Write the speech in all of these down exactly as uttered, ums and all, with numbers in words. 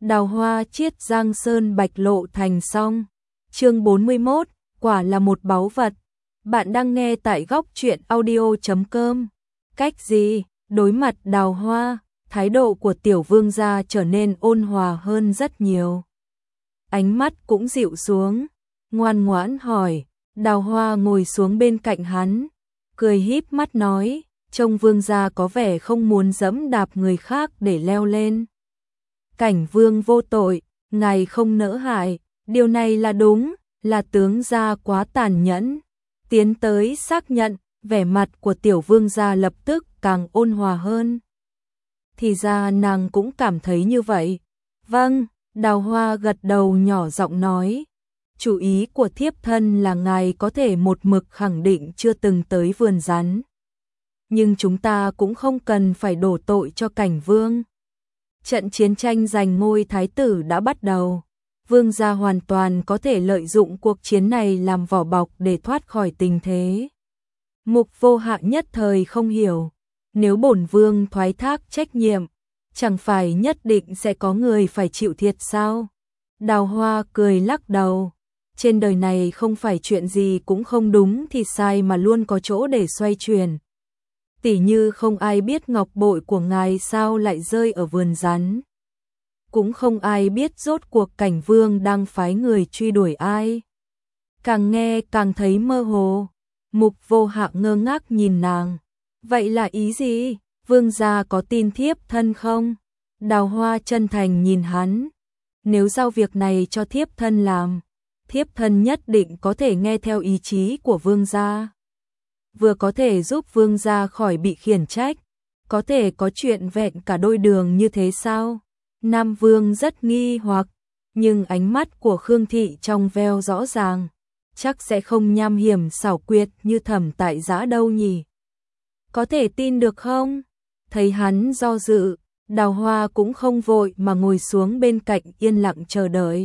Đào hoa chiết giang sơn bạch lộ thành xong. Chương bốn mươi mốt, quả là một báu vật. Bạn đang nghe tại góc truyện audio chấm com. Cách gì? Đối mặt Đào Hoa, thái độ của tiểu vương gia trở nên ôn hòa hơn rất nhiều. Ánh mắt cũng dịu xuống, ngoan ngoãn hỏi. Đào Hoa ngồi xuống bên cạnh hắn, cười híp mắt nói, trông vương gia có vẻ không muốn dẫm đạp người khác để leo lên. Cảnh vương vô tội, ngài không nỡ hại, điều này là đúng, là tướng gia quá tàn nhẫn. Tiến tới xác nhận, vẻ mặt của tiểu vương gia lập tức càng ôn hòa hơn. Thì ra nàng cũng cảm thấy như vậy. Vâng, Đào Hoa gật đầu nhỏ giọng nói. Chủ ý của thiếp thân là ngài có thể một mực khẳng định chưa từng tới vườn rắn. Nhưng chúng ta cũng không cần phải đổ tội cho cảnh vương. Trận chiến tranh giành ngôi thái tử đã bắt đầu. Vương gia hoàn toàn có thể lợi dụng cuộc chiến này làm vỏ bọc để thoát khỏi tình thế. Mục Vô Hạ nhất thời không hiểu. Nếu bổn vương thoái thác trách nhiệm, chẳng phải nhất định sẽ có người phải chịu thiệt sao? Đào Hoa cười lắc đầu. Trên đời này không phải chuyện gì cũng không đúng thì sai mà luôn có chỗ để xoay chuyển. Tỉ như không ai biết ngọc bội của ngài sao lại rơi ở vườn rắn. Cũng không ai biết rốt cuộc cảnh vương đang phái người truy đuổi ai. Càng nghe càng thấy mơ hồ. Mục Vô Hạ ngơ ngác nhìn nàng. Vậy là ý gì? Vương gia có tin thiếp thân không? Đào Hoa chân thành nhìn hắn. Nếu giao việc này cho thiếp thân làm, thiếp thân nhất định có thể nghe theo ý chí của vương gia. Vừa có thể giúp vương gia khỏi bị khiển trách, có thể có chuyện vẹn cả đôi đường như thế sao? Nam Vương rất nghi hoặc, nhưng ánh mắt của Khương Thị trong veo rõ ràng, chắc sẽ không nham hiểm xảo quyệt như Thẩm Tại Giã đâu nhỉ. Có thể tin được không? Thấy hắn do dự, Đào Hoa cũng không vội mà ngồi xuống bên cạnh yên lặng chờ đợi.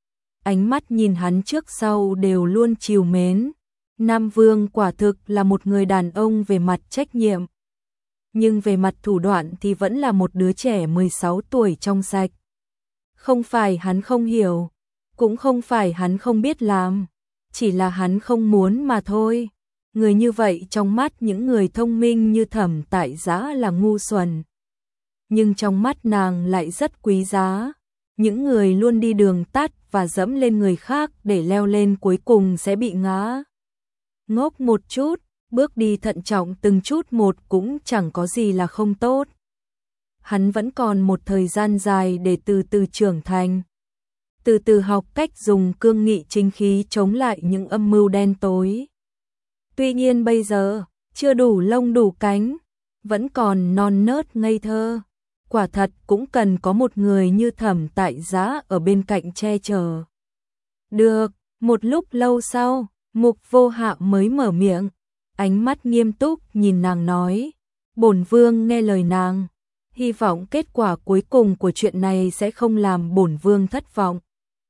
Ánh mắt nhìn hắn trước sau đều luôn trìu mến. Nam Vương quả thực là một người đàn ông về mặt trách nhiệm. Nhưng về mặt thủ đoạn thì vẫn là một đứa trẻ mười sáu tuổi trong sạch. Không phải hắn không hiểu, cũng không phải hắn không biết làm, chỉ là hắn không muốn mà thôi. Người như vậy trong mắt những người thông minh như Thẩm Tại Giã là ngu xuẩn. Nhưng trong mắt nàng lại rất quý giá. Những người luôn đi đường tắt và dẫm lên người khác để leo lên cuối cùng sẽ bị ngã. Ngốc một chút, bước đi thận trọng từng chút một cũng chẳng có gì là không tốt. Hắn vẫn còn một thời gian dài để từ từ trưởng thành. Từ từ học cách dùng cương nghị chính khí chống lại những âm mưu đen tối. Tuy nhiên bây giờ, chưa đủ lông đủ cánh, vẫn còn non nớt ngây thơ. Quả thật cũng cần có một người như Thẩm Tại Giã ở bên cạnh che chở. Được, một lúc lâu sau, Mục Vô Hạ mới mở miệng, ánh mắt nghiêm túc nhìn nàng nói, bổn vương nghe lời nàng, hy vọng kết quả cuối cùng của chuyện này sẽ không làm bổn vương thất vọng.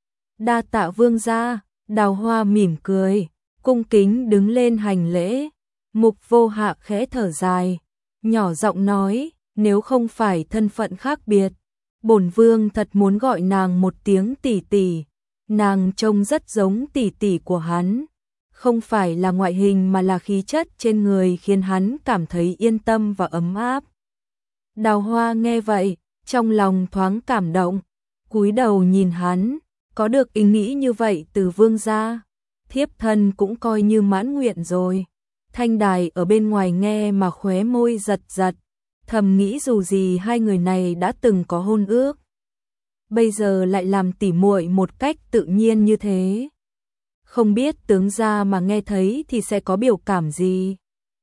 Đa tạ vương gia. Đào Hoa mỉm cười, cung kính đứng lên hành lễ. Mục Vô Hạ khẽ thở dài, nhỏ giọng nói, nếu không phải thân phận khác biệt, bổn vương thật muốn gọi nàng một tiếng tỷ tỷ. Nàng trông rất giống tỷ tỷ của hắn, không phải là ngoại hình mà là khí chất trên người khiến hắn cảm thấy yên tâm và ấm áp. Đào Hoa nghe vậy, trong lòng thoáng cảm động, cúi đầu nhìn hắn, có được ý nghĩ như vậy từ vương gia, thiếp thân cũng coi như mãn nguyện rồi. Thanh Đài ở bên ngoài nghe mà khóe môi giật giật, thầm nghĩ dù gì hai người này đã từng có hôn ước, bây giờ lại làm tỉ muội một cách tự nhiên như thế. Không biết tướng gia mà nghe thấy thì sẽ có biểu cảm gì.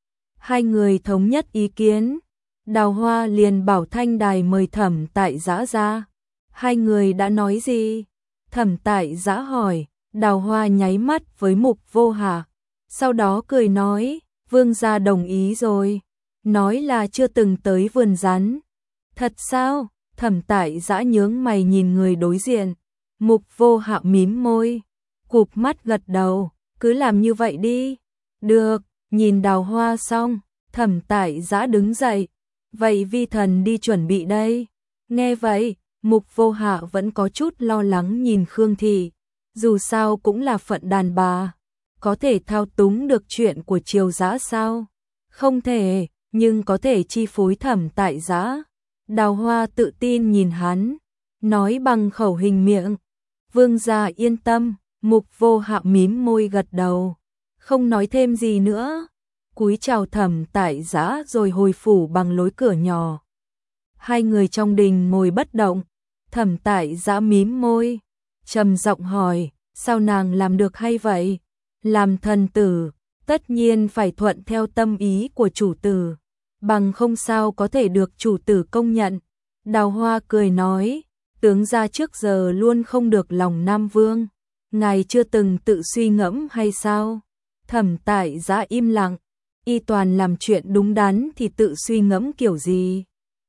Hai người thống nhất ý kiến, Đào Hoa liền bảo Thanh Đài mời Thẩm Tại Giã ra. Hai người đã nói gì? Thẩm Tại Giã hỏi. Đào Hoa nháy mắt với Mục Vô Hạ, sau đó cười nói, vương gia đồng ý rồi, nói là chưa từng tới vườn rắn. Thật sao? Thẩm Tại Giã nhướng mày nhìn người đối diện. Mục Vô Hạ mím môi, cụp mắt gật đầu, cứ làm như vậy đi. Được. Nhìn Đào Hoa xong, Thẩm Tại Giã đứng dậy, vậy vi thần đi chuẩn bị đây. Nghe vậy, Mục Vô Hạ vẫn có chút lo lắng nhìn Khương Thị, dù sao cũng là phận đàn bà, có thể thao túng được chuyện của Triều Dã sao? Không thể, nhưng có thể chi phối Thẩm Tại Dã. Đào Hoa tự tin nhìn hắn, nói bằng khẩu hình miệng. Vương gia yên tâm, Mục Vô Hạ mím môi gật đầu, không nói thêm gì nữa, cúi chào Thẩm Tại Dã rồi hồi phủ bằng lối cửa nhỏ. Hai người trong đình ngồi bất động, Thẩm Tại Dã mím môi, trầm giọng hỏi, sao nàng làm được hay vậy? Làm thần tử, tất nhiên phải thuận theo tâm ý của chủ tử, bằng không sao có thể được chủ tử công nhận. Đào Hoa cười nói, tướng gia trước giờ luôn không được lòng Nam Vương, ngài chưa từng tự suy ngẫm hay sao? Thẩm Tại Dã im lặng, y toàn làm chuyện đúng đắn thì tự suy ngẫm kiểu gì?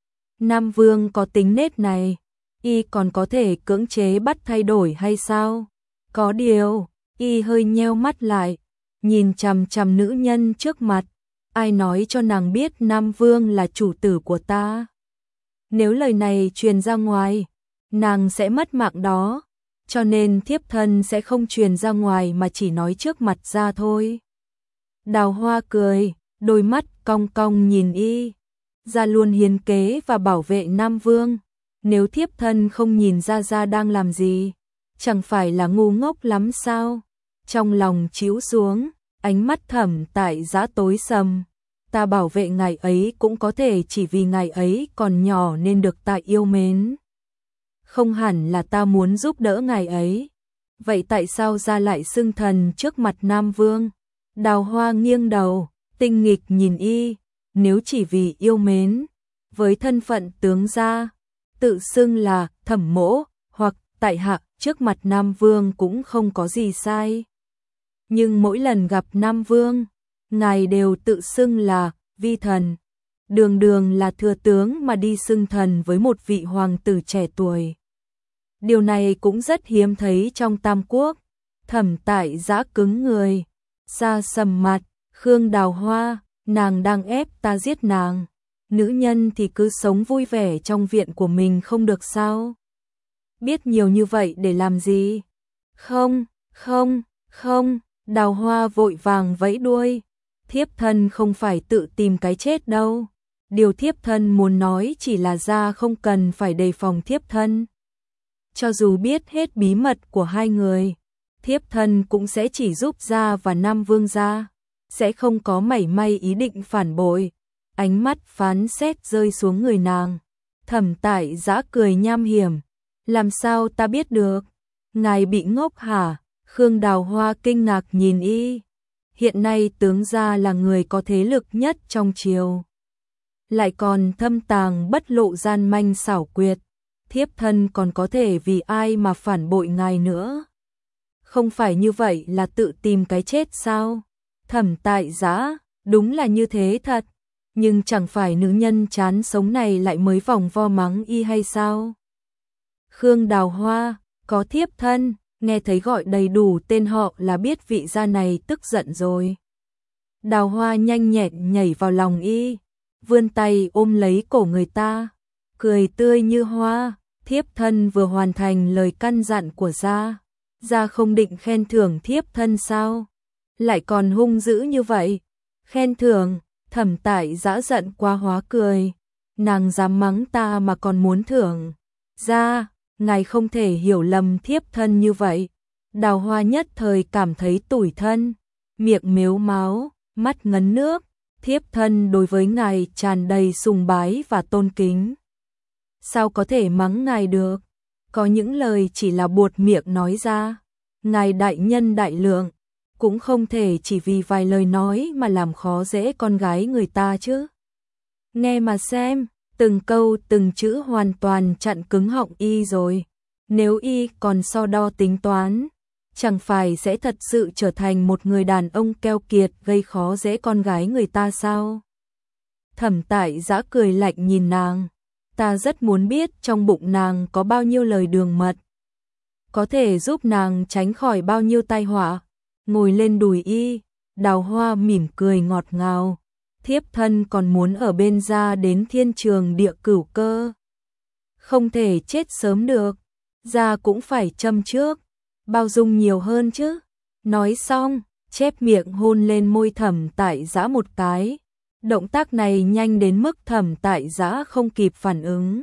Nam Vương có tính nết này, y còn có thể cưỡng chế bắt thay đổi hay sao? Có điều, y hơi nheo mắt lại, nhìn chằm chằm nữ nhân trước mặt, ai nói cho nàng biết Nam Vương là chủ tử của ta? Nếu lời này truyền ra ngoài, nàng sẽ mất mạng đó, cho nên thiếp thân sẽ không truyền ra ngoài mà chỉ nói trước mặt ra thôi. Đào Hoa cười, đôi mắt cong cong nhìn y, ra luôn hiến kế và bảo vệ Nam Vương, nếu thiếp thân không nhìn ra ra đang làm gì, chẳng phải là ngu ngốc lắm sao? Trong lòng chíu xuống, ánh mắt Thẩm Tại Dã tối sầm, ta bảo vệ ngài ấy cũng có thể chỉ vì ngài ấy còn nhỏ nên được ta yêu mến. Không hẳn là ta muốn giúp đỡ ngài ấy. Vậy tại sao ra lại xưng thần trước mặt Nam Vương? Đào Hoa nghiêng đầu, tinh nghịch nhìn y, nếu chỉ vì yêu mến, với thân phận tướng gia, tự xưng là Thẩm mỗ hoặc tại hạ trước mặt Nam Vương cũng không có gì sai. Nhưng mỗi lần gặp Nam Vương, ngài đều tự xưng là vi thần, đường đường là thừa tướng mà đi xưng thần với một vị hoàng tử trẻ tuổi. Điều này cũng rất hiếm thấy trong Tam Quốc. Thẩm Tại Dã cứng người, xa sầm mặt, Khương Đào Hoa, nàng đang ép ta giết nàng. Nữ nhân thì cứ sống vui vẻ trong viện của mình không được sao? Biết nhiều như vậy để làm gì? Không, không, không, Đào Hoa vội vàng vẫy đuôi. Thiếp thân không phải tự tìm cái chết đâu. Điều thiếp thân muốn nói chỉ là gia không cần phải đề phòng thiếp thân. Cho dù biết hết bí mật của hai người, thiếp thân cũng sẽ chỉ giúp gia và Nam Vương gia, sẽ không có mảy may ý định phản bội. Ánh mắt phán xét rơi xuống người nàng. Thẩm Tại Dã cười nham hiểm, làm sao ta biết được? Ngài bị ngốc hả? Khương Đào Hoa kinh ngạc nhìn y. Hiện nay tướng gia là người có thế lực nhất trong triều, lại còn thâm tàng bất lộ gian manh xảo quyệt, thiếp thân còn có thể vì ai mà phản bội ngài nữa? Không phải như vậy là tự tìm cái chết sao? Thẩm Tại Dã, đúng là như thế thật, nhưng chẳng phải nữ nhân chán sống này lại mới vòng vo mắng y hay sao? Khương Đào Hoa, có thiếp thân, nghe thấy gọi đầy đủ tên họ là biết vị gia này tức giận rồi. Đào Hoa nhanh nhẹn nhảy vào lòng y, vươn tay ôm lấy cổ người ta, cười tươi như hoa. Thiếp thân vừa hoàn thành lời căn dặn của gia, gia không định khen thưởng thiếp thân sao? Lại còn hung dữ như vậy. Khen thưởng? Thẩm Tại Dã giận quá hóa cười, nàng dám mắng ta mà còn muốn thưởng. Gia, ngài không thể hiểu lầm thiếp thân như vậy. Đào Hoa nhất thời cảm thấy tủi thân, miệng mếu máo, mắt ngấn nước. Thiếp thân đối với ngài tràn đầy sùng bái và tôn kính, sao có thể mắng ngài được? Có những lời chỉ là buột miệng nói ra. Ngài đại nhân đại lượng, cũng không thể chỉ vì vài lời nói mà làm khó dễ con gái người ta chứ. Nghe mà xem, từng câu từng chữ hoàn toàn chặn cứng họng y rồi. Nếu y còn so đo tính toán, chẳng phải sẽ thật sự trở thành một người đàn ông keo kiệt gây khó dễ con gái người ta sao? Thẩm Tại Dã cười lạnh nhìn nàng, ta rất muốn biết trong bụng nàng có bao nhiêu lời đường mật, có thể giúp nàng tránh khỏi bao nhiêu tai họa. Ngồi lên đùi y, Đào Hoa mỉm cười ngọt ngào, thiếp thân còn muốn ở bên gia đến thiên trường địa cửu cơ. không thể chết sớm được, da cũng phải châm trước, bao dung nhiều hơn chứ. Nói xong, chép miệng hôn lên môi Thẩm Tại Giã một cái. Động tác này nhanh đến mức Thẩm Tại Giã không kịp phản ứng.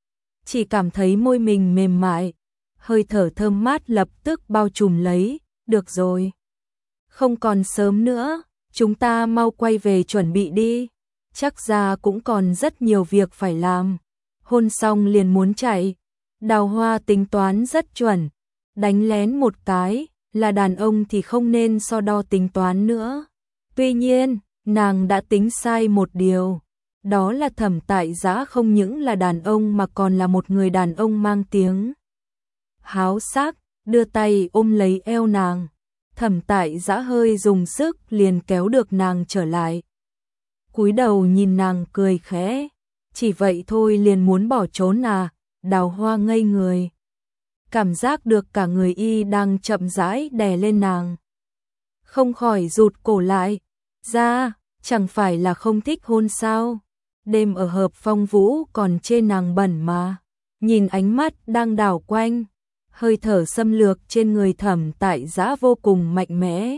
Chỉ cảm thấy môi mình mềm mại, hơi thở thơm mát lập tức bao trùm lấy. Được rồi, không còn sớm nữa, chúng ta mau quay về chuẩn bị đi. Chắc ra cũng còn rất nhiều việc phải làm. Hôn xong liền muốn chạy. Đào Hoa tính toán rất chuẩn, đánh lén một cái, là đàn ông thì không nên so đo tính toán nữa. Tuy nhiên, nàng đã tính sai một điều, đó là Thẩm Tại Giã không những là đàn ông mà còn là một người đàn ông mang tiếng háo sắc, đưa tay ôm lấy eo nàng. Thẩm Tại Giã hơi dùng sức liền kéo được nàng trở lại. Cúi đầu nhìn nàng cười khẽ, chỉ vậy thôi liền muốn bỏ trốn à? Đào Hoa ngây người, cảm giác được cả người y đang chậm rãi đè lên nàng. Không khỏi rụt cổ lại, ra, chẳng phải là không thích hôn sao? Đêm ở Hợp Phong Vũ còn chê nàng bẩn mà. Nhìn ánh mắt đang đảo quanh, hơi thở xâm lược trên người Thẩm Tại Giã vô cùng mạnh mẽ.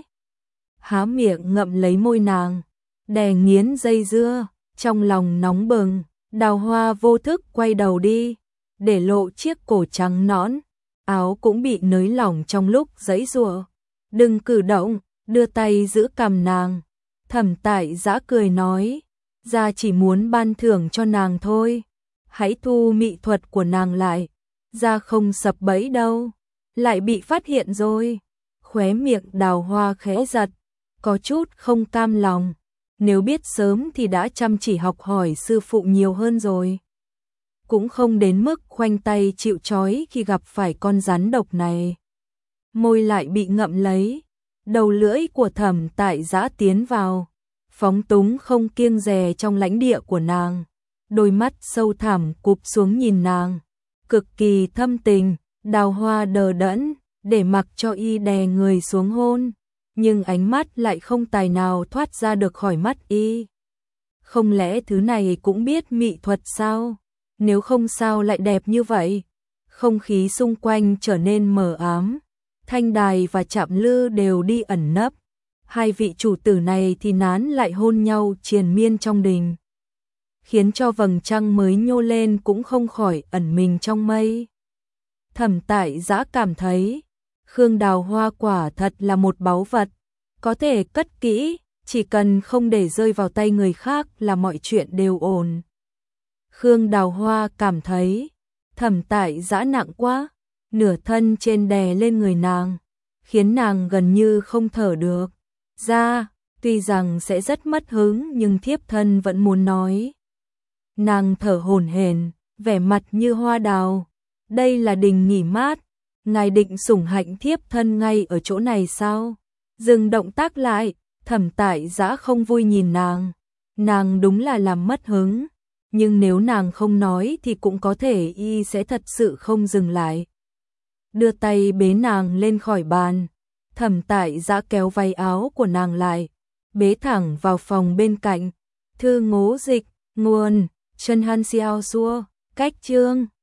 Há miệng ngậm lấy môi nàng, đè nghiến dây dưa, trong lòng nóng bừng. Đào Hoa vô thức quay đầu đi, để lộ chiếc cổ trắng nõn, áo cũng bị nới lỏng trong lúc giãy giụa. Đừng cử động, đưa tay giữ cằm nàng. Thẩm Tại Giã cười nói, ra chỉ muốn ban thưởng cho nàng thôi. Hãy thu mỹ thuật của nàng lại, ra không sập bẫy đâu. Lại bị phát hiện rồi. Khóe miệng Đào Hoa khẽ giật, có chút không cam lòng. Nếu biết sớm thì đã chăm chỉ học hỏi sư phụ nhiều hơn rồi. Cũng không đến mức khoanh tay chịu trói khi gặp phải con rắn độc này. Môi lại bị ngậm lấy, đầu lưỡi của Thẩm Tại Giã tiến vào, phóng túng không kiêng dè trong lãnh địa của nàng. Đôi mắt sâu thẳm cụp xuống nhìn nàng, cực kỳ thâm tình. Đào Hoa đờ đẫn, để mặc cho y đè người xuống hôn, nhưng ánh mắt lại không tài nào thoát ra được khỏi mắt y. Không lẽ thứ này cũng biết mỹ thuật sao? Nếu không sao lại đẹp như vậy? Không khí xung quanh trở nên mờ ám, Thanh Đài và Trạm Lư đều đi ẩn nấp. Hai vị chủ tử này thì nán lại hôn nhau triền miên trong đình, khiến cho vầng trăng mới nhô lên cũng không khỏi ẩn mình trong mây. Thẩm Tại Giã cảm thấy Khương Đào Hoa quả thật là một báu vật, có thể cất kỹ, chỉ cần không để rơi vào tay người khác là mọi chuyện đều ổn. Khương Đào Hoa cảm thấy Thẩm Tại Giã nặng quá, nửa thân trên đè lên người nàng, khiến nàng gần như không thở được. Ra, tuy rằng sẽ rất mất hứng nhưng thiếp thân vẫn muốn nói. Nàng thở hổn hển, vẻ mặt như hoa đào. Đây là đình nghỉ mát, ngài định sủng hạnh thiếp thân ngay ở chỗ này sao? Dừng động tác lại, Thẩm Tại Giã không vui nhìn nàng. Nàng đúng là làm mất hứng, nhưng nếu nàng không nói thì cũng có thể y sẽ thật sự không dừng lại. Đưa tay bế nàng lên khỏi bàn, Thẩm Tại Giã kéo váy áo của nàng lại, bế thẳng vào phòng bên cạnh. Thư ngố dịch, nguồn, Trần Han Xiao Xua, cách chương.